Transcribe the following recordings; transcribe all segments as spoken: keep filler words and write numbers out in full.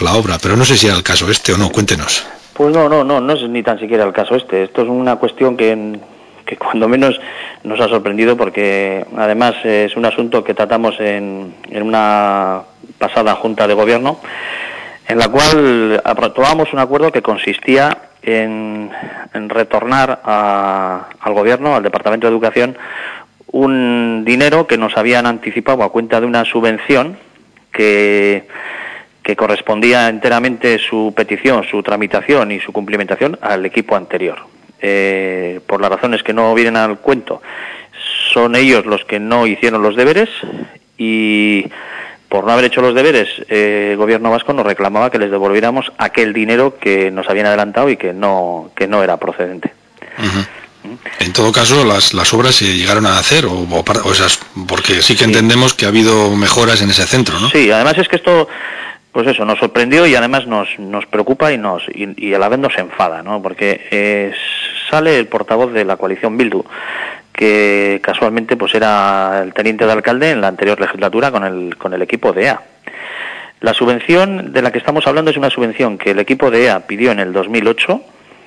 la obra, pero no sé si era el caso este o no, cuéntenos. Pues no, no, no, no es ni tan siquiera el caso este. Esto es una cuestión que, que cuando menos nos ha sorprendido, porque además es un asunto que tratamos en, en una pasada Junta de Gobierno, en la cual aprobamos un acuerdo que consistía en, en retornar a, al Gobierno, al Departamento de Educación, un dinero que nos habían anticipado a cuenta de una subvención que, que correspondía enteramente su petición, su tramitación y su cumplimentación al equipo anterior. Eh, por las razones que no vienen al cuento, son ellos los que no hicieron los deberes, y por no haber hecho los deberes, eh, el Gobierno vasco nos reclamaba que les devolviéramos aquel dinero que nos habían adelantado y que no, que no era procedente. Uh-huh. En todo caso, las, las obras se llegaron a hacer, o, o, para, o esas, porque sí que sí. entendemos que ha habido mejoras en ese centro, ¿no? Sí, además es que esto, pues eso, nos sorprendió y además nos, nos preocupa y nos y, y a la vez nos enfada, ¿no? Porque eh, sale el portavoz de la coalición Bildu, que casualmente pues era el teniente de alcalde en la anterior legislatura con el con el equipo de E A. La subvención de la que estamos hablando es una subvención que el equipo de E A pidió en el dos mil ocho,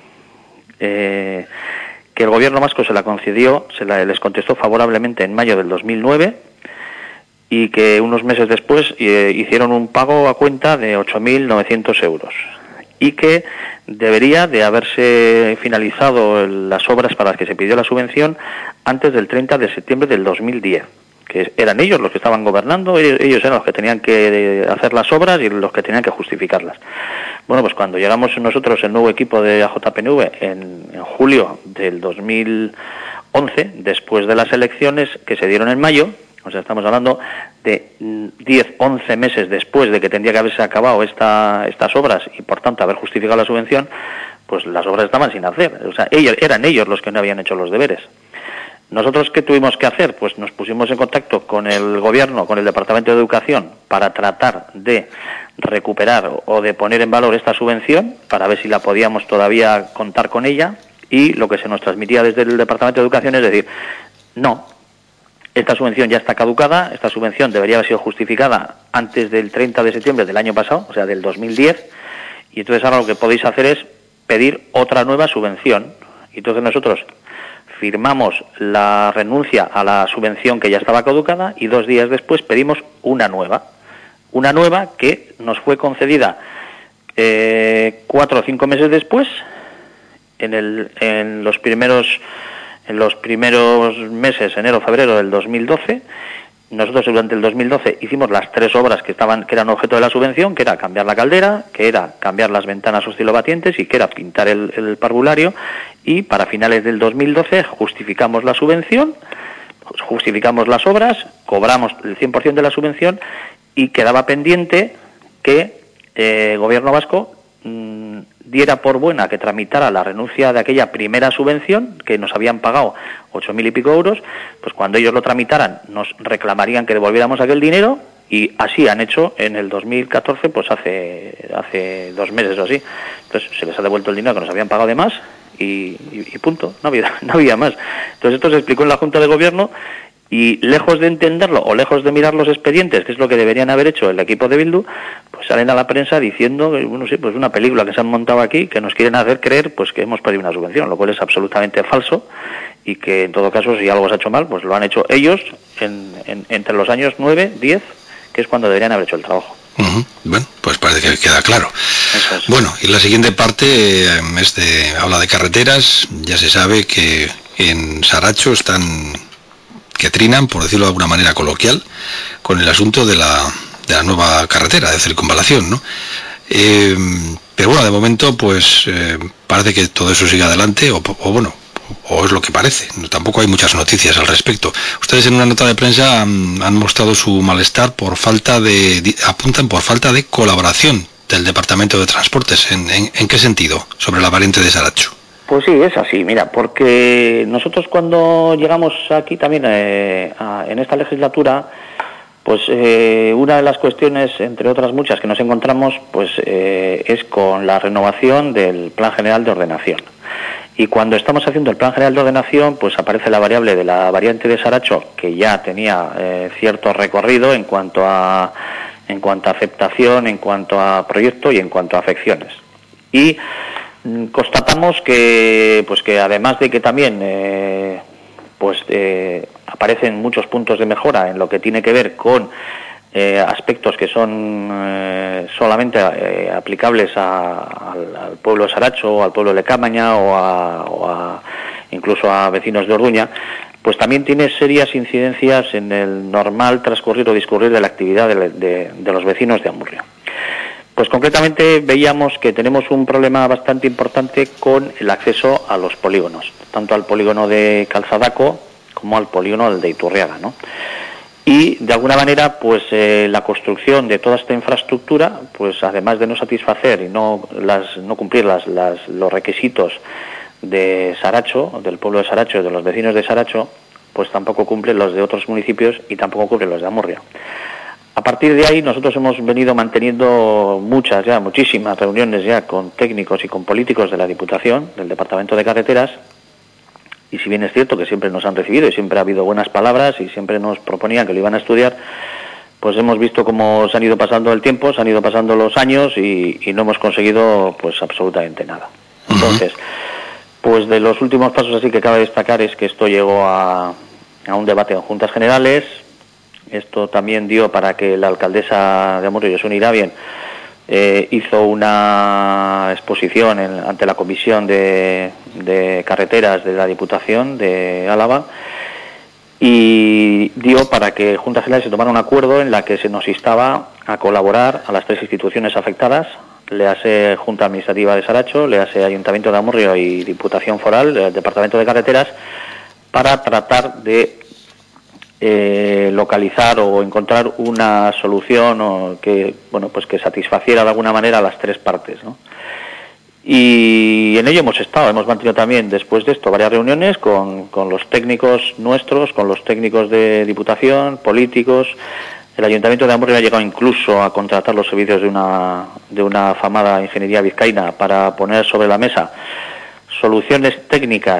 eh, que el Gobierno vasco se la concedió, se la, les contestó favorablemente en mayo del dos mil nueve, y que unos meses después eh, hicieron un pago a cuenta de ocho mil novecientos euros, y que debería de haberse finalizado el, las obras para las que se pidió la subvención antes del treinta de septiembre del dos mil diez, que eran ellos los que estaban gobernando, ellos, ellos eran los que tenían que hacer las obras y los que tenían que justificarlas. Bueno, pues cuando llegamos nosotros, el nuevo equipo de A J P N V, en, en julio del dos mil once, después de las elecciones que se dieron en mayo, o sea, estamos hablando de diez, once meses después de que tendría que haberse acabado esta, estas obras y, por tanto, haber justificado la subvención, pues las obras estaban sin hacer. O sea, ellos, eran ellos los que no habían hecho los deberes. ¿Nosotros qué tuvimos que hacer? Pues nos pusimos en contacto con el Gobierno, con el Departamento de Educación, para tratar de recuperar o de poner en valor esta subvención, para ver si la podíamos todavía contar con ella, y lo que se nos transmitía desde el Departamento de Educación es decir, no, esta subvención ya está caducada, esta subvención debería haber sido justificada antes del treinta de septiembre del año pasado, o sea, del dos mil diez, y entonces ahora lo que podéis hacer es pedir otra nueva subvención. Y entonces nosotros firmamos la renuncia a la subvención que ya estaba caducada y dos días después pedimos una nueva, una nueva que nos fue concedida eh, cuatro o cinco meses después, en, el, en los primeros... En los primeros meses, enero, febrero del dos mil doce, nosotros durante el dos mil doce hicimos las tres obras que estaban, que eran objeto de la subvención, que era cambiar la caldera, que era cambiar las ventanas oscilobatientes y que era pintar el, el parvulario, y para finales del dos mil doce justificamos la subvención, justificamos las obras, cobramos el cien por ciento de la subvención y quedaba pendiente que eh, el Gobierno vasco mmm, diera por buena que tramitara la renuncia de aquella primera subvención, que nos habían pagado ocho mil y pico euros, pues cuando ellos lo tramitaran nos reclamarían que devolviéramos aquel dinero, y así han hecho en el dos mil catorce, pues hace hace dos meses o así. Entonces se les ha devuelto el dinero que nos habían pagado de más, y, y, y punto, no había, no había más. Entonces esto se explicó en la Junta de Gobierno, y lejos de entenderlo o lejos de mirar los expedientes, que es lo que deberían haber hecho el equipo de Bildu, pues salen a la prensa diciendo que, bueno, sí, pues una película que se han montado aquí, que nos quieren hacer creer pues que hemos perdido una subvención, lo cual es absolutamente falso, y que en todo caso, si algo se ha hecho mal, pues lo han hecho ellos en, en, entre los años nueve, diez, que es cuando deberían haber hecho el trabajo. Uh-huh. Bueno, pues parece que queda claro. Eso es. Bueno, y la siguiente parte eh, es de, habla de carreteras. Ya se sabe que en Saracho están... que trinan, por decirlo de alguna manera coloquial, con el asunto de la, de la nueva carretera de circunvalación, ¿no? Eh, pero bueno, de momento, pues eh, parece que todo eso sigue adelante, o, o bueno, o es lo que parece. No, tampoco hay muchas noticias al respecto. Ustedes en una nota de prensa han, han mostrado su malestar por falta de, apuntan por falta de colaboración del Departamento de Transportes. ¿En, en, en qué sentido? Sobre la variante de Saracho. Pues sí, es así, mira, porque nosotros cuando llegamos aquí también eh, a, en esta legislatura, pues eh, una de las cuestiones, entre otras muchas que nos encontramos, pues eh, es con la renovación del Plan General de Ordenación. Y cuando estamos haciendo el Plan General de Ordenación, pues aparece la variable de la variante de Saracho, que ya tenía eh, cierto recorrido en cuanto a en cuanto a aceptación, en cuanto a proyecto y en cuanto a afecciones. Y mm, constatamos que, pues que además de que también eh, pues eh, aparecen muchos puntos de mejora en lo que tiene que ver con eh, aspectos que son eh, solamente eh, aplicables a, al, al pueblo de Saracho, al pueblo de Lecámaña o, a, o a, incluso a vecinos de Orduña, pues también tiene serias incidencias en el normal transcurrir o discurrir de la actividad de, de, de los vecinos de Amurrio. Pues concretamente veíamos que tenemos un problema bastante importante con el acceso a los polígonos, tanto al polígono de Calzadaco como al polígono de Iturriaga, ¿no? Y de alguna manera, pues eh, la construcción de toda esta infraestructura, pues además de no satisfacer y no las no cumplir las, las, los requisitos de Saracho, del pueblo de Saracho, de los vecinos de Saracho, pues tampoco cumple los de otros municipios y tampoco cumple los de Amurrio. A partir de ahí nosotros hemos venido manteniendo muchas, ya muchísimas reuniones ya con técnicos y con políticos de la Diputación, del Departamento de Carreteras, y si bien es cierto que siempre nos han recibido y siempre ha habido buenas palabras y siempre nos proponían que lo iban a estudiar, pues hemos visto cómo se han ido pasando el tiempo, se han ido pasando los años y, y no hemos conseguido pues absolutamente nada. Entonces, pues de los últimos pasos así que cabe destacar es que esto llegó a, a un debate en Juntas Generales. Esto también dio para que la alcaldesa de Amurrio, Josune Irabien, eh, hizo una exposición en, ante la Comisión de, de Carreteras de la Diputación de Álava y dio para que Juntas Generales se tomara un acuerdo en la que se nos instaba a colaborar a las tres instituciones afectadas, le hace Junta Administrativa de Saracho, le hace Ayuntamiento de Amurrio y Diputación Foral, el Departamento de Carreteras, para tratar de Eh, localizar o encontrar una solución o que bueno pues que satisfaciera de alguna manera a las tres partes, ¿no? Y en ello hemos estado, hemos mantenido también después de esto varias reuniones con, con los técnicos nuestros, con los técnicos de Diputación, políticos. El Ayuntamiento de Amurrio ha llegado incluso a contratar los servicios de una de una afamada ingeniería vizcaína para poner sobre la mesa soluciones técnicas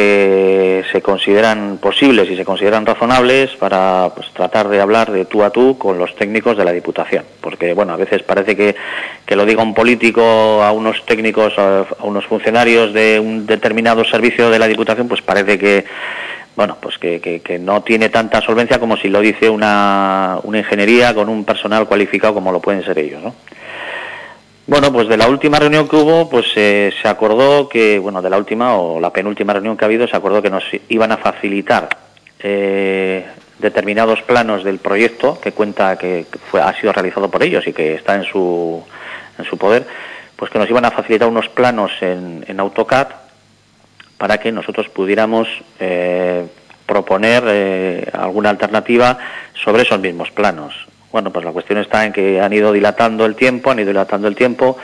que se consideran posibles y se consideran razonables para pues, tratar de hablar de tú a tú con los técnicos de la Diputación, porque bueno, a veces parece que, que lo diga un político a unos técnicos, a, a unos funcionarios de un determinado servicio de la Diputación, pues parece que bueno, pues que, que, que no tiene tanta solvencia como si lo dice una, una ingeniería con un personal cualificado como lo pueden ser ellos, ¿no? Bueno, pues de la última reunión que hubo, pues eh, se acordó que, bueno, de la última o la penúltima reunión que ha habido, se acordó que nos iban a facilitar eh, determinados planos del proyecto que cuenta que fue, ha sido realizado por ellos y que está en su en su poder, pues que nos iban a facilitar unos planos en, en AutoCAD para que nosotros pudiéramos eh, proponer eh, alguna alternativa sobre esos mismos planos. Bueno, pues la cuestión está en que han ido dilatando el tiempo, han ido dilatando el tiempo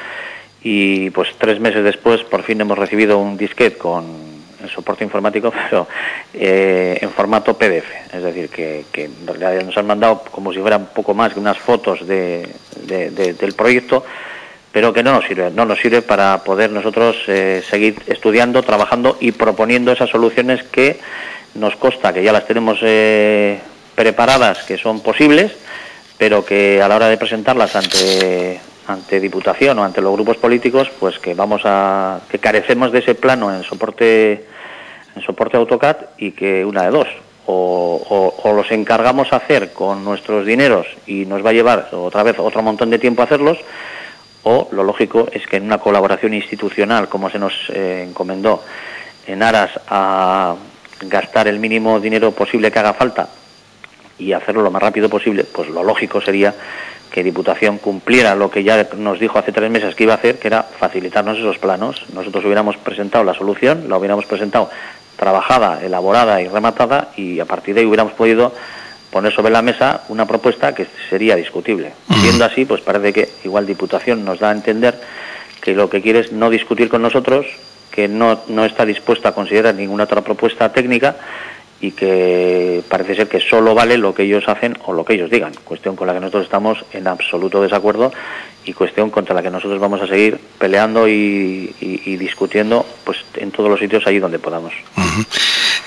y pues tres meses después por fin hemos recibido un disquete con el soporte informático, pero eh, en formato P D F. Es decir, que, que en realidad nos han mandado como si fueran poco más que unas fotos de, de, de, del proyecto, pero que no nos sirve, no nos sirve para poder nosotros eh, seguir estudiando, trabajando y proponiendo esas soluciones que nos consta que ya las tenemos eh, preparadas, que son posibles, pero que a la hora de presentarlas ante ante Diputación o ante los grupos políticos, pues que vamos a que carecemos de ese plano en soporte en soporte AutoCAD y que una de dos, o, o, o los encargamos a hacer con nuestros dineros y nos va a llevar otra vez otro montón de tiempo hacerlos, o lo lógico es que en una colaboración institucional como se nos eh, encomendó en aras a gastar el mínimo dinero posible que haga falta y hacerlo lo más rápido posible, pues lo lógico sería que Diputación cumpliera lo que ya nos dijo hace tres meses que iba a hacer, que era facilitarnos esos planos. Nosotros hubiéramos presentado la solución, la hubiéramos presentado trabajada, elaborada y rematada, y a partir de ahí hubiéramos podido poner sobre la mesa una propuesta que sería discutible. Siendo así, pues parece que igual Diputación nos da a entender que lo que quiere es no discutir con nosotros, que no, no está dispuesta a considerar ninguna otra propuesta técnica, y que parece ser que solo vale lo que ellos hacen o lo que ellos digan, cuestión con la que nosotros estamos en absoluto desacuerdo y cuestión contra la que nosotros vamos a seguir peleando y, y, y discutiendo pues en todos los sitios allí donde podamos. Uh-huh.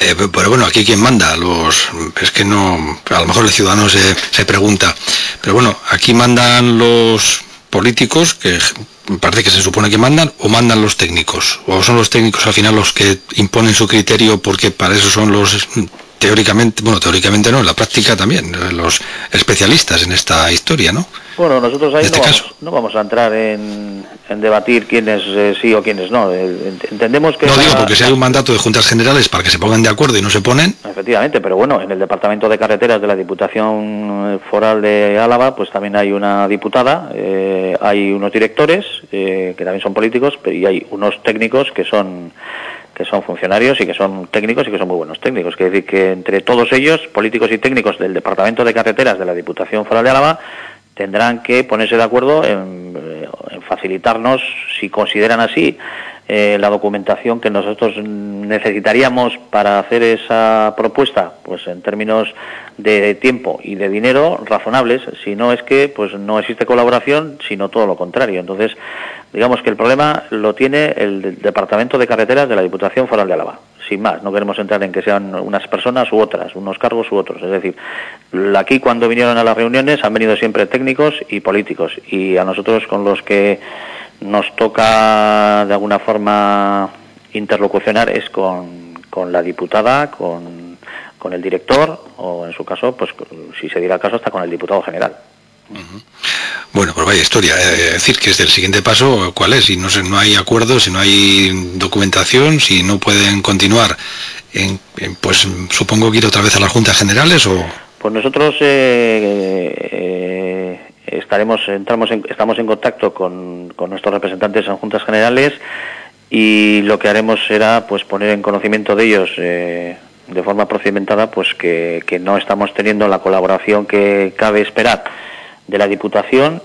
Eh, pero bueno, aquí quién manda, los es que no, a lo mejor el ciudadano se, se pregunta, pero bueno, aquí mandan los políticos, que parece que se supone que mandan, o mandan los técnicos, o son los técnicos al final los que imponen su criterio, porque para eso son los, teóricamente, bueno, teóricamente no, en la práctica también, los especialistas en esta historia, ¿no? Bueno, nosotros ahí este no, vamos, no vamos a entrar en, en debatir quiénes eh, sí o quiénes no. Eh, entendemos que... No digo porque si hay un mandato de Juntas Generales para que se pongan de acuerdo y no se ponen... Efectivamente, pero bueno, en el Departamento de Carreteras de la Diputación Foral de Álava, pues también hay una diputada, eh, hay unos directores, eh, que también son políticos, y hay unos técnicos que son... que son funcionarios y que son técnicos y que son muy buenos técnicos. Quiere decir que entre todos ellos, políticos y técnicos del Departamento de Carreteras de la Diputación Foral de Álava, tendrán que ponerse de acuerdo en, en facilitarnos, si consideran así, eh, la documentación que nosotros necesitaríamos para hacer esa propuesta, pues en términos de tiempo y de dinero razonables. Si no, es que pues no existe colaboración, sino todo lo contrario. Entonces, digamos que el problema lo tiene el Departamento de Carreteras de la Diputación Foral de Álava. Sin más, no queremos entrar en que sean unas personas u otras, unos cargos u otros. Es decir, aquí cuando vinieron a las reuniones han venido siempre técnicos y políticos, y a nosotros con los que nos toca de alguna forma interlocucionar es con, con la diputada, con, con el director, o en su caso, pues si se diera el caso, hasta con el diputado general. Uh-huh. Bueno, pues vaya historia. Es decir, que es el siguiente paso, ¿cuál es? Si no, no hay acuerdos, si no hay documentación, si no pueden continuar, en, en, pues supongo que ir otra vez a las Juntas Generales o... Pues nosotros eh, eh, estaremos, entramos en, estamos en contacto con, con nuestros representantes en Juntas Generales, y lo que haremos será pues poner en conocimiento de ellos eh, de forma procedimentada pues que, que no estamos teniendo la colaboración que cabe esperar de la Diputación,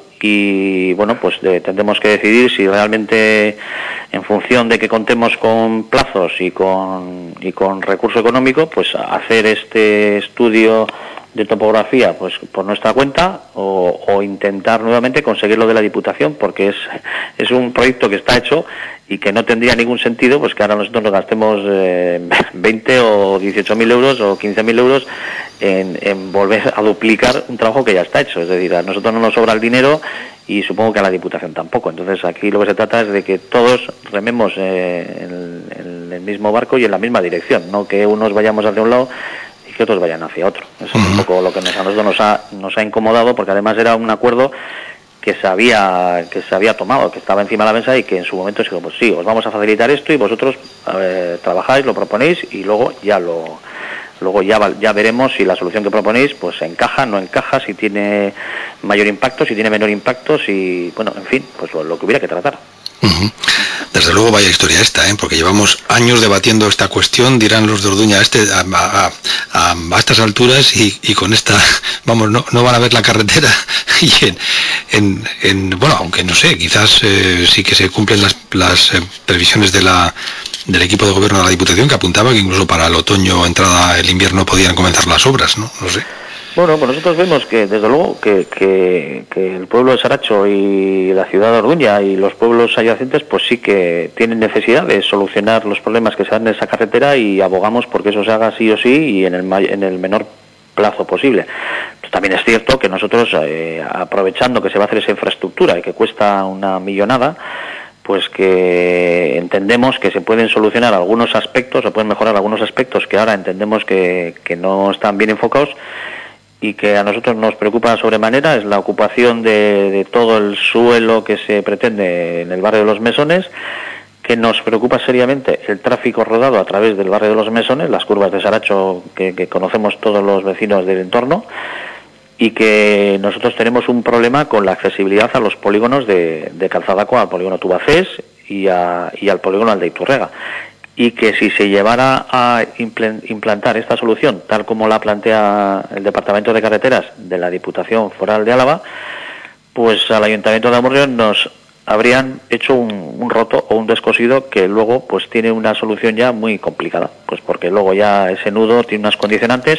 y bueno, pues de, tendremos que decidir si realmente, en función de que contemos con plazos y con y con recurso económico, pues hacer este estudio de topografía pues por nuestra cuenta, o, o intentar nuevamente conseguirlo de la Diputación, porque es es un proyecto que está hecho y que no tendría ningún sentido pues que ahora nosotros nos gastemos eh, veinte o dieciocho mil euros o quince mil euros en, en volver a duplicar un trabajo que ya está hecho. Es decir, a nosotros no nos sobra el dinero, y supongo que a la Diputación tampoco. Entonces aquí lo que se trata es de que todos rememos eh, en, en el mismo barco y en la misma dirección, no que unos vayamos hacia un lado y que otros vayan hacia otro. Eso uh-huh. es un poco lo que nos, a nosotros nos ha, nos ha incomodado, porque además era un acuerdo que se había que se había tomado, que estaba encima de la mesa, y que en su momento se dijo, pues sí, os vamos a facilitar esto y vosotros eh, trabajáis, lo proponéis, y luego ya lo luego ya ya veremos si la solución que proponéis pues encaja, no encaja, si tiene mayor impacto, si tiene menor impacto, si, bueno, en fin, pues lo, lo que hubiera que tratar. Uh-huh. Desde luego vaya historia esta, ¿eh? Porque llevamos años debatiendo esta cuestión, dirán los de Orduña, este, a, a, a, a estas alturas y, y con esta, vamos, no, no van a ver la carretera, y en, en, en bueno, aunque no sé, quizás eh, sí que se cumplen las, las eh, previsiones de la del equipo de gobierno de la Diputación, que apuntaba que incluso para el otoño, entrada el invierno, podían comenzar las obras, ¿no? No sé. Bueno, pues nosotros vemos que, desde luego, que, que, que el pueblo de Saracho y la ciudad de Orduña y los pueblos adyacentes, pues sí que tienen necesidad de solucionar los problemas que se dan en esa carretera, y abogamos porque eso se haga sí o sí y en el, en el menor plazo posible. También es cierto que nosotros, eh, aprovechando que se va a hacer esa infraestructura y que cuesta una millonada, pues que entendemos que se pueden solucionar algunos aspectos, o pueden mejorar algunos aspectos que ahora entendemos que, que no están bien enfocados, y que a nosotros nos preocupa sobremanera es la ocupación de, de todo el suelo que se pretende en el barrio de los Mesones, que nos preocupa seriamente el tráfico rodado a través del barrio de los Mesones, las curvas de Saracho que, que conocemos todos los vecinos del entorno, y que nosotros tenemos un problema con la accesibilidad a los polígonos de, de Calzadaco, al polígono Tubacés y, a, y al polígono Aldeiturrega, y que si se llevara a implantar esta solución tal como la plantea el Departamento de Carreteras de la Diputación Foral de Álava, pues al Ayuntamiento de Amurrio nos habrían hecho un, un roto o un descosido que luego pues tiene una solución ya muy complicada, pues porque luego ya ese nudo tiene unas condicionantes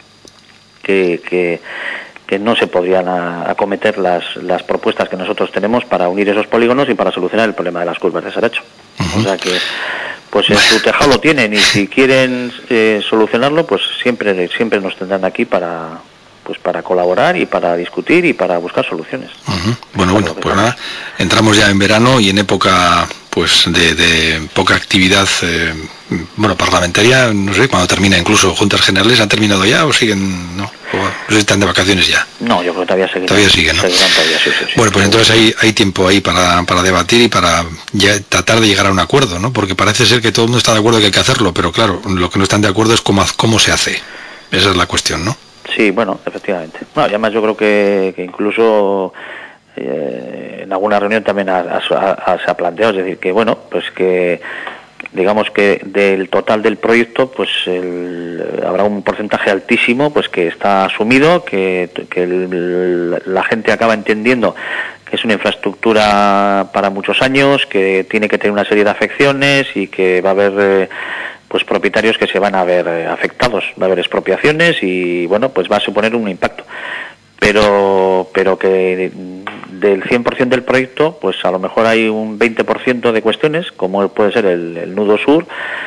que, que, que no se podrían a, acometer las, las propuestas que nosotros tenemos para unir esos polígonos y para solucionar el problema de las curvas de Saracho. Uh-huh. O sea que pues en su tejado lo tienen, y si quieren eh, solucionarlo, pues siempre siempre nos tendrán aquí para pues para colaborar y para discutir y para buscar soluciones. Uh-huh. Bueno, bueno, pues nada, entramos ya en verano y en época pues de, de poca actividad, eh, bueno, parlamentaria, no sé, cuando termina incluso Juntas Generales, ¿han terminado ya o siguen, no? O, no sé si están de vacaciones ya. No, yo creo que todavía seguirán. Todavía siguen, ¿no? Seguirán todavía, sí, sí, sí. Bueno, pues entonces hay, hay tiempo ahí para, para debatir y para ya tratar de llegar a un acuerdo, ¿no? Porque parece ser que todo el mundo está de acuerdo que hay que hacerlo, pero claro, lo que no están de acuerdo es cómo, cómo se hace. Esa es la cuestión, ¿no? Sí, bueno, efectivamente. Bueno, y además yo creo que, que incluso eh, en alguna reunión también ha, ha, ha, se ha planteado, es decir, que bueno, pues que digamos que del total del proyecto, pues el, habrá un porcentaje altísimo, pues que está asumido, que, que el, la gente acaba entendiendo que es una infraestructura para muchos años, que tiene que tener una serie de afecciones y que va a haber eh, pues propietarios que se van a ver eh, afectados, va a haber expropiaciones y bueno, pues va a suponer un impacto. Pero pero que del cien por ciento del proyecto, pues a lo mejor hay un veinte por ciento de cuestiones, como puede ser el, el nudo sur,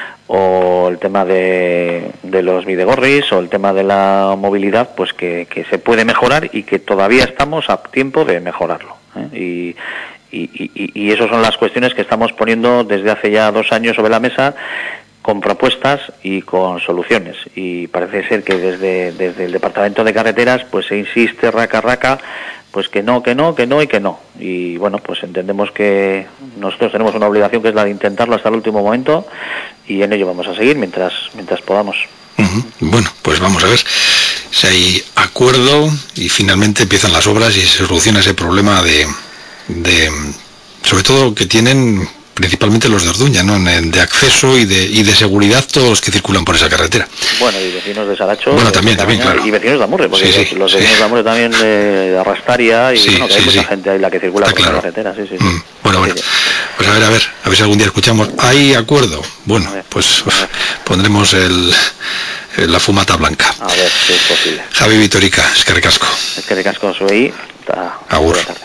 o el tema de, de los Bidegorris, o el tema de la movilidad, pues que, que se puede mejorar y que todavía estamos a tiempo de mejorarlo, ¿eh? Y, y, y, y esas son las cuestiones que estamos poniendo desde hace ya dos años sobre la mesa, con propuestas y con soluciones, y parece ser que desde desde el Departamento de Carreteras pues se insiste raca raca pues que no, que no, que no y que no, y bueno, pues entendemos que nosotros tenemos una obligación que es la de intentarlo hasta el último momento, y en ello vamos a seguir mientras mientras podamos. Uh-huh. Bueno, pues vamos a ver si hay acuerdo y finalmente empiezan las obras y se soluciona ese problema de, de sobre todo que tienen principalmente los de Orduña, ¿no? De acceso y de y de seguridad todos los que circulan por esa carretera. Bueno, y vecinos de Saracho. Bueno, también, también, claro. Y vecinos de Amurre, porque sí, sí, los, los vecinos sí. de Amurre también de Arrastaria, y sí, bueno, que hay sí, mucha sí. gente ahí la que circula Está por claro. la carretera, sí, sí. sí. Mm, bueno, bueno, sí, sí. Pues a ver, a ver, a ver si algún día escuchamos. ¿Hay acuerdo? Bueno, pues pondremos el, el la fumata blanca. A ver si es posible. Javi Vitorica, es que recasco. Es que recasco soy. Agur.